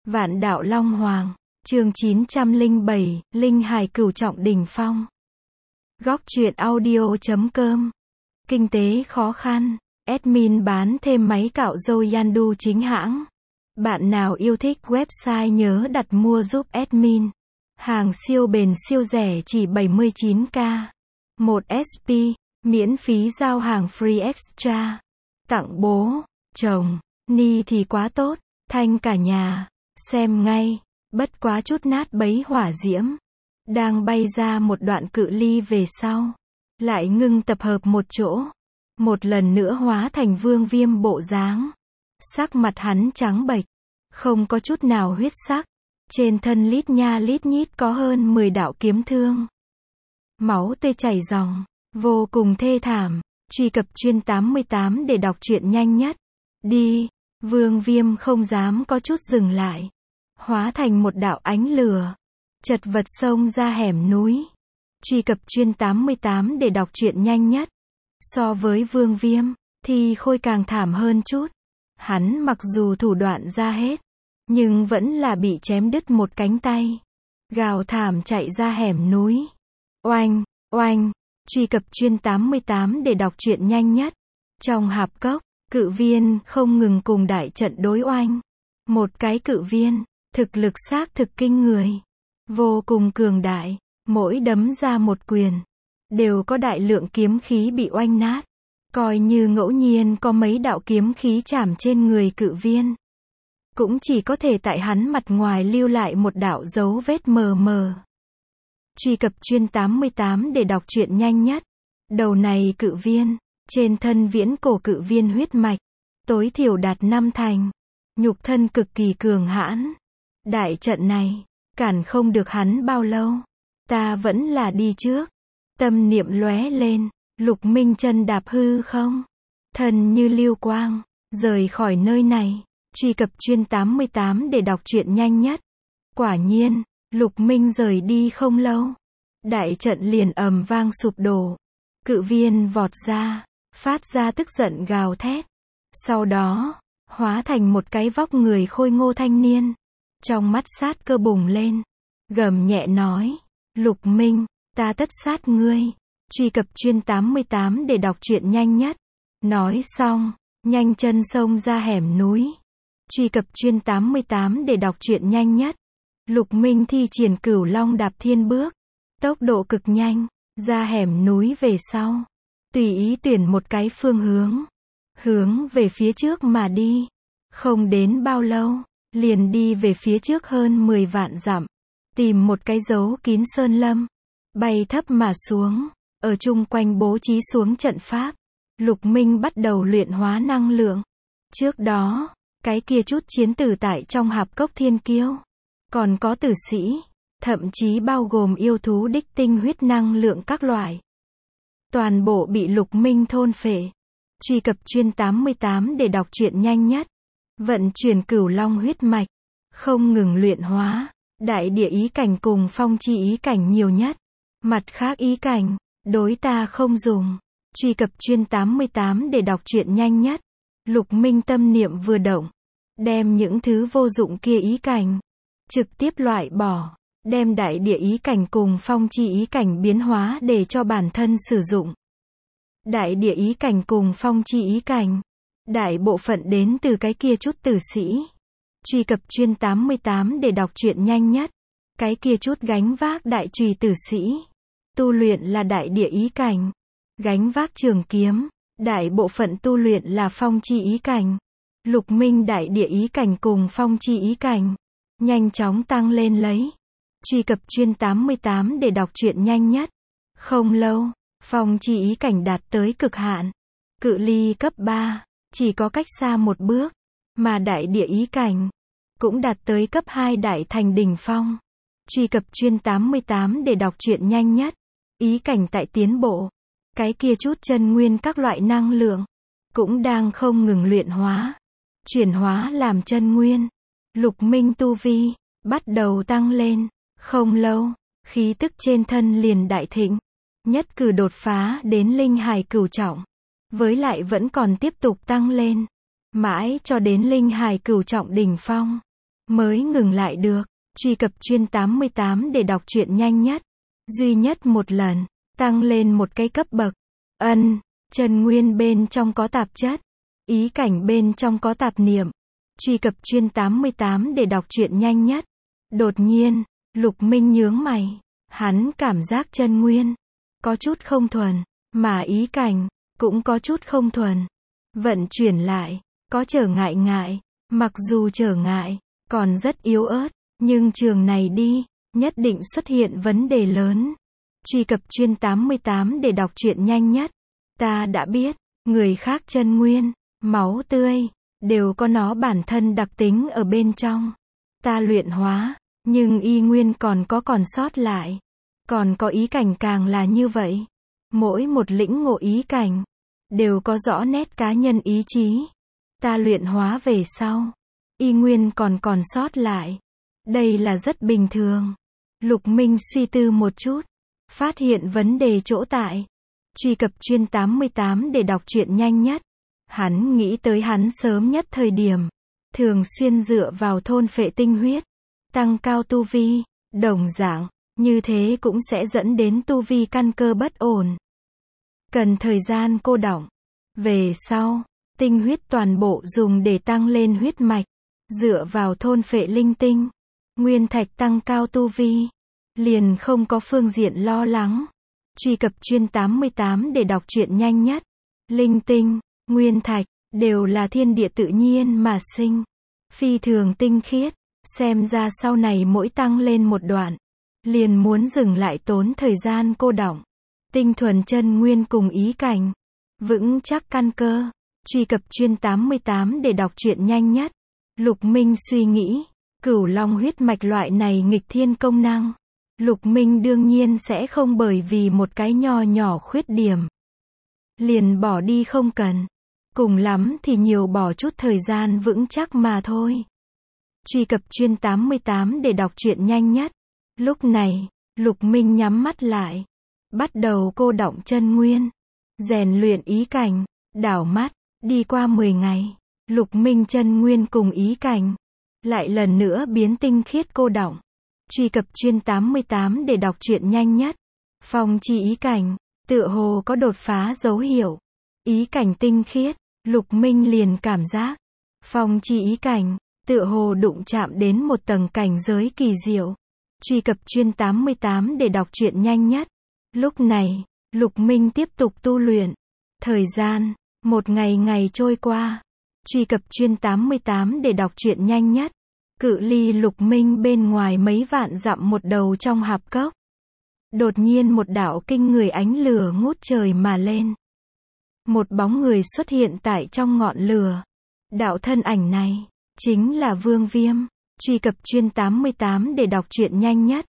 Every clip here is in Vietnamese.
Vạn đạo Long Hoàng. Chương 907, Linh Hải Cửu trọng đỉnh phong. Góc truyện audio.com. Kinh tế khó khăn. Admin bán thêm máy cạo râu Yandu chính hãng. Bạn nào yêu thích website nhớ đặt mua giúp admin. Hàng siêu bền siêu rẻ chỉ 79k. 1 SP. Miễn phí giao hàng free extra. Tặng bố, chồng, ni thì quá tốt. Thanh cả nhà. Xem ngay. Bất quá chút nát bấy hỏa diễm. Đang bay ra một đoạn cự ly về sau. Lại ngưng tập hợp một chỗ. Một lần nữa hóa thành Vương Viêm bộ dáng. Sắc mặt hắn trắng bệch. Không có chút nào huyết sắc. Trên thân lít nha lít nhít có hơn 10 đạo kiếm thương. Máu tươi chảy ròng. Vô cùng thê thảm. Truy cập chuyên 88 để đọc truyện nhanh nhất. Đi. Vương Viêm không dám có chút dừng lại. Hóa thành một đạo ánh lửa. Chật vật xông ra hẻm núi. Truy cập chuyên 88 để đọc truyện nhanh nhất. So với Vương Viêm, thì Khôi càng thảm hơn chút. Hắn mặc dù thủ đoạn ra hết, nhưng vẫn là bị chém đứt một cánh tay. Gào thảm chạy ra hẻm núi. Oanh, oanh. Truy cập chuyên 88 để đọc truyện nhanh nhất. Trong hạp cốc, cự viên không ngừng cùng đại trận đối oanh. Một cái cự viên, thực lực xác thực kinh người. Vô cùng cường đại, mỗi đấm ra một quyền. Đều có đại lượng kiếm khí bị oanh nát. Coi như ngẫu nhiên có mấy đạo kiếm khí chạm trên người cự viên. Cũng chỉ có thể tại hắn mặt ngoài lưu lại một đạo dấu vết mờ mờ. Truy cập chuyên 88 để đọc truyện nhanh nhất. Đầu này cự viên, trên thân viễn cổ cự viên huyết mạch. Tối thiểu đạt 5 thành. Nhục thân cực kỳ cường hãn. Đại trận này, cản không được hắn bao lâu. Ta vẫn là đi trước. Tâm niệm lóe lên, Lục Minh chân đạp hư không. Thân như lưu quang, rời khỏi nơi này. Truy cập chuyên 88 để đọc truyện nhanh nhất. Quả nhiên, Lục Minh rời đi không lâu. Đại trận liền ầm vang sụp đổ. Cự viên vọt ra, phát ra tức giận gào thét. Sau đó, hóa thành một cái vóc người khôi ngô thanh niên. Trong mắt sát cơ bùng lên. Gầm nhẹ nói. Lục Minh, ta tất sát ngươi. Truy cập chuyên 88 để đọc truyện nhanh nhất. Nói xong, nhanh chân xông ra hẻm núi. Truy cập chuyên 88 để đọc truyện nhanh nhất. Lục Minh thi triển Cửu Long đạp thiên bước. Tốc độ cực nhanh, ra hẻm núi về sau. Tùy ý tuyển một cái phương hướng. Hướng về phía trước mà đi. Không đến bao lâu, liền đi về phía trước hơn 10 vạn dặm. Tìm một cái dấu kín sơn lâm. Bay thấp mà xuống. Ở chung quanh bố trí xuống trận pháp. Lục Minh bắt đầu luyện hóa năng lượng. Trước đó, cái kia chút chiến tử tại trong hạp cốc thiên kiêu. Còn có tử sĩ. Thậm chí bao gồm yêu thú đích tinh huyết năng lượng các loại. Toàn bộ bị Lục Minh thôn phệ. Truy cập chuyên 88 để đọc truyện nhanh nhất. Vận chuyển Cửu Long huyết mạch. Không ngừng luyện hóa. Đại địa ý cảnh cùng phong chi ý cảnh nhiều nhất. Mặt khác ý cảnh, đối ta không dùng. Truy cập chuyên 88 để đọc truyện nhanh nhất. Lục Minh tâm niệm vừa động. Đem những thứ vô dụng kia ý cảnh. Trực tiếp loại bỏ. Đem đại địa ý cảnh cùng phong chi ý cảnh biến hóa để cho bản thân sử dụng. Đại địa ý cảnh cùng phong chi ý cảnh. Đại bộ phận đến từ cái kia chút tử sĩ. Truy cập chuyên 88 để đọc truyện nhanh nhất. Cái kia chút gánh vác đại chùy tử sĩ. Tu luyện là đại địa ý cảnh. Gánh vác trường kiếm. Đại bộ phận tu luyện là phong chi ý cảnh. Lục Minh đại địa ý cảnh cùng phong chi ý cảnh. Nhanh chóng tăng lên lấy. Truy cập chuyên 88 để đọc truyện nhanh nhất. Không lâu, phong chi ý cảnh đạt tới cực hạn. Cự ly cấp 3, chỉ có cách xa một bước. Mà đại địa ý cảnh, cũng đạt tới cấp 2 đại thành đỉnh phong. Truy cập chuyên 88 để đọc truyện nhanh nhất. Ý cảnh tại tiến bộ. Cái kia chút chân nguyên các loại năng lượng. Cũng đang không ngừng luyện hóa. Chuyển hóa làm chân nguyên. Lục Minh tu vi. Bắt đầu tăng lên. Không lâu. Khí tức trên thân liền đại thịnh. Nhất cử đột phá đến Linh Hải Cửu trọng. Với lại vẫn còn tiếp tục tăng lên. Mãi cho đến Linh Hải Cửu trọng đỉnh phong. mới ngừng lại được. Truy cập chuyên 88 để đọc truyện nhanh nhất. Duy nhất một lần, tăng lên một cái cấp bậc. Chân nguyên bên trong có tạp chất. Ý cảnh bên trong có tạp niệm. Truy cập chuyên 88 để đọc truyện nhanh nhất. Đột nhiên, Lục Minh nhướng mày. Hắn cảm giác chân nguyên có chút không thuần, mà ý cảnh cũng có chút không thuần. Vận chuyển lại, có trở ngại. Mặc dù trở ngại còn rất yếu ớt, nhưng trường này đi, nhất định xuất hiện vấn đề lớn. Truy cập chuyên 88 để đọc truyện nhanh nhất. Ta đã biết, người khác chân nguyên, máu tươi, đều có nó bản thân đặc tính ở bên trong. Ta luyện hóa, nhưng y nguyên còn sót lại. Còn có ý cảnh càng là như vậy. Mỗi một lĩnh ngộ ý cảnh, đều có rõ nét cá nhân ý chí. Ta luyện hóa về sau, y nguyên còn sót lại. Đây là rất bình thường. Lục Minh suy tư một chút, phát hiện vấn đề chỗ tại. Truy cập chuyên 88 để đọc truyện nhanh nhất. Hắn nghĩ tới hắn sớm nhất thời điểm, thường xuyên dựa vào thôn phệ tinh huyết, tăng cao tu vi, đồng dạng, như thế cũng sẽ dẫn đến tu vi căn cơ bất ổn. Cần thời gian cô đọng. Về sau, tinh huyết toàn bộ dùng để tăng lên huyết mạch, dựa vào thôn phệ linh tinh, nguyên thạch tăng cao tu vi, liền không có phương diện lo lắng. Truy cập chuyên 88 để đọc truyện nhanh nhất. Linh tinh, nguyên thạch, đều là thiên địa tự nhiên mà sinh. Phi thường tinh khiết, xem ra sau này mỗi tăng lên một đoạn, liền muốn dừng lại tốn thời gian cô đọng. Tinh thuần chân nguyên cùng ý cảnh, vững chắc căn cơ. Truy cập chuyên 88 để đọc truyện nhanh nhất. Lục Minh suy nghĩ, Cửu Long huyết mạch loại này nghịch thiên công năng, Lục Minh đương nhiên sẽ không bởi vì một cái nho nhỏ khuyết điểm liền bỏ đi không cần. Cùng lắm thì nhiều bỏ chút thời gian vững chắc mà thôi. Truy cập chuyên 88 để đọc truyện nhanh nhất. Lúc này, Lục Minh nhắm mắt lại, bắt đầu cô đọng chân nguyên, rèn luyện ý cảnh, đảo mắt, đi qua 10 ngày, Lục Minh chân nguyên cùng ý cảnh lại lần nữa biến tinh khiết cô đọng. Truy cập chuyên 88 để đọc truyện nhanh nhất. Phong chi ý cảnh, tựa hồ có đột phá dấu hiệu. Ý cảnh tinh khiết, Lục Minh liền cảm giác, phong chi ý cảnh, tựa hồ đụng chạm đến một tầng cảnh giới kỳ diệu. Truy cập chuyên 88 để đọc truyện nhanh nhất. Lúc này, Lục Minh tiếp tục tu luyện. Thời gian, một ngày trôi qua. Truy cập chuyên 88 để đọc truyện nhanh nhất. Cự ly Lục Minh bên ngoài mấy vạn dặm một đầu trong hạp cốc. Đột nhiên một đạo kinh người ánh lửa ngút trời mà lên. Một bóng người xuất hiện tại trong ngọn lửa. Đạo thân ảnh này, chính là Vương Viêm. Truy cập chuyên 88 để đọc truyện nhanh nhất.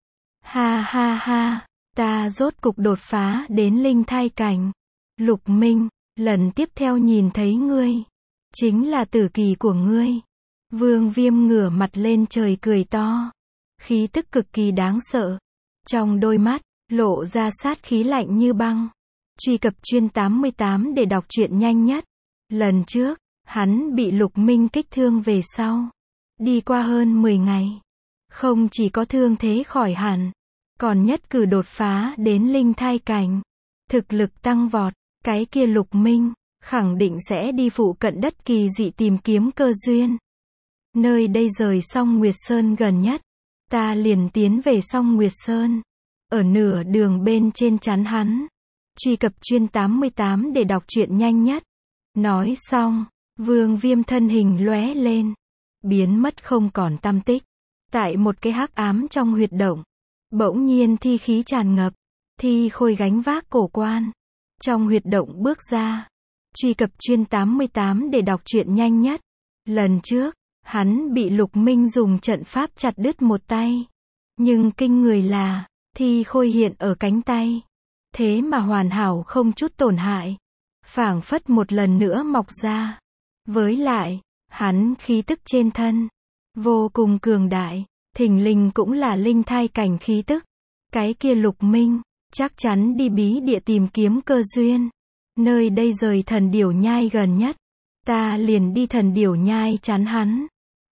Ha, ta rốt cục đột phá đến linh thai cảnh. Lục Minh, lần tiếp theo nhìn thấy ngươi, chính là tử kỳ của ngươi. Vương Viêm ngửa mặt lên trời cười to. Khí tức cực kỳ đáng sợ. Trong đôi mắt, lộ ra sát khí lạnh như băng. Truy cập chuyên 88 để đọc truyện nhanh nhất. Lần trước, hắn bị Lục Minh kích thương về sau. Đi qua hơn 10 ngày. Không chỉ có thương thế khỏi hẳn, còn nhất cử đột phá đến linh thai cảnh. Thực lực tăng vọt, cái kia Lục Minh, khẳng định sẽ đi phụ cận đất kỳ dị tìm kiếm cơ duyên. Nơi đây rời Song Nguyệt Sơn gần nhất. Ta liền tiến về Song Nguyệt Sơn. Ở nửa đường bên trên chắn hắn. Truy cập chuyên 88 để đọc truyện nhanh nhất. Nói xong, Vương Viêm thân hình lóe lên, biến mất không còn tăm tích. Tại một cái hắc ám trong huyệt động, bỗng nhiên thi khí tràn ngập. Thi Khôi gánh vác cổ quan, trong huyệt động bước ra. Truy cập chuyên 88 để đọc truyện nhanh nhất. Lần trước, hắn bị Lục Minh dùng trận pháp chặt đứt một tay. Nhưng kinh người là, Thi Khôi hiện ở cánh tay, thế mà hoàn hảo không chút tổn hại, phảng phất một lần nữa mọc ra. Với lại, hắn khí tức trên thân vô cùng cường đại, thình lình cũng là linh thai cảnh khí tức. Cái kia Lục Minh chắc chắn đi bí địa tìm kiếm cơ duyên. Nơi đây rời Thần Điểu Nhai gần nhất, ta liền đi Thần Điểu Nhai chắn hắn.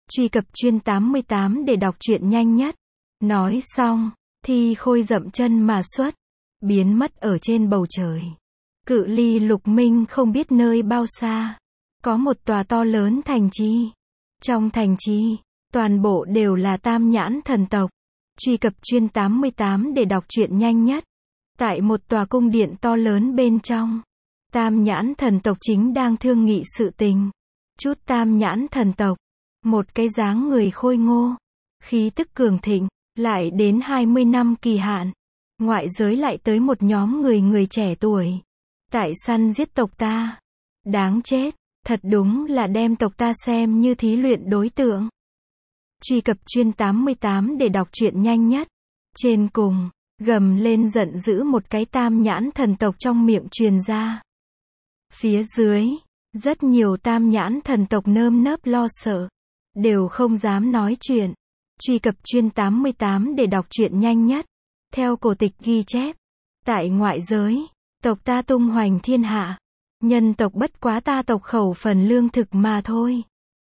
Truy cập chuyên 88 để đọc truyện nhanh nhất. Nói xong, Thi Khôi dậm chân mà xuất, biến mất ở trên bầu trời. Cự ly Lục Minh không biết nơi bao xa, có một tòa to lớn thành trì. Trong thành trì, toàn bộ đều là Tam Nhãn thần tộc. Truy cập chuyên 88 để đọc truyện nhanh nhất. Tại một tòa cung điện to lớn bên trong, Tam Nhãn thần tộc chính đang thương nghị sự tình. Chút Tam Nhãn thần tộc, một cái dáng người khôi ngô, khí tức cường thịnh, lại đến 20 năm kỳ hạn. Ngoại giới lại tới một nhóm người trẻ tuổi. Tại săn giết tộc ta. Đáng chết, thật đúng là đem tộc ta xem như thí luyện đối tượng. Truy cập chuyên 88 để đọc truyện nhanh nhất. Trên cùng, gầm lên giận dữ một cái Tam Nhãn thần tộc trong miệng truyền ra. Phía dưới, rất nhiều Tam Nhãn thần tộc nơm nớp lo sợ, đều không dám nói chuyện. Truy cập chuyên 88 để đọc truyện nhanh nhất. Theo cổ tịch ghi chép, tại ngoại giới, tộc ta tung hoành thiên hạ. Nhân tộc bất quá ta tộc khẩu phần lương thực mà thôi.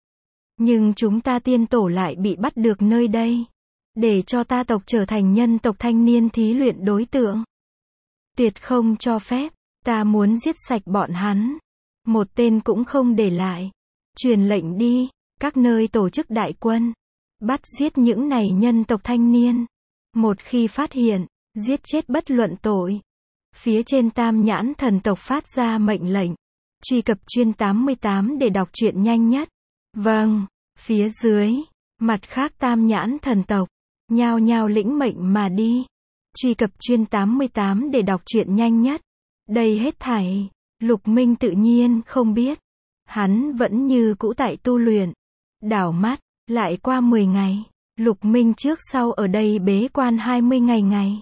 Nhưng chúng ta tiên tổ lại bị bắt được nơi đây, để cho ta tộc trở thành nhân tộc thanh niên thí luyện đối tượng. Tuyệt không cho phép, ta muốn giết sạch bọn hắn. Một tên cũng không để lại. Truyền lệnh đi, các nơi tổ chức đại quân, bắt giết những này nhân tộc thanh niên. Một khi phát hiện, giết chết bất luận tội. Phía trên Tam Nhãn thần tộc phát ra mệnh lệnh. Truy cập chuyên 88 để đọc truyện nhanh nhất. Vâng, phía dưới, mặt khác Tam Nhãn thần tộc, nhao nhao lĩnh mệnh mà đi. Truy cập chuyên 88 để đọc truyện nhanh nhất. Đây hết thảy, Lục Minh tự nhiên không biết. Hắn vẫn như cũ tại tu luyện. Đảo mắt, lại qua 10 ngày. Lục Minh trước sau ở đây bế quan 20 ngày.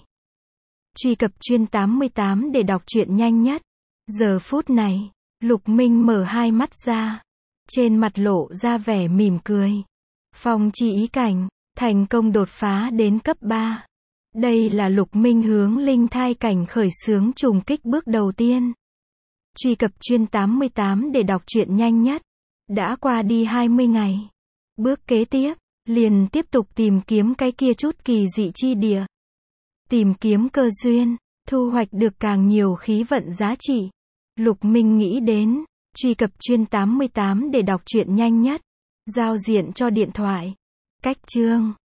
Truy cập chuyên 88 để đọc truyện nhanh nhất. Giờ phút này, Lục Minh mở hai mắt ra. Trên mặt lộ ra vẻ mỉm cười. Phong chi ý cảnh, thành công đột phá đến cấp 3. Đây là Lục Minh hướng linh thai cảnh khởi xướng trùng kích bước đầu tiên. Truy cập chuyên 88 để đọc truyện nhanh nhất. Đã qua đi 20 ngày. Bước kế tiếp, liền tiếp tục tìm kiếm cái kia chút kỳ dị chi địa. Tìm kiếm cơ duyên, thu hoạch được càng nhiều khí vận giá trị. Lục Minh nghĩ đến, truy cập chuyên 88 để đọc truyện nhanh nhất. Giao diện cho điện thoại. Cách chương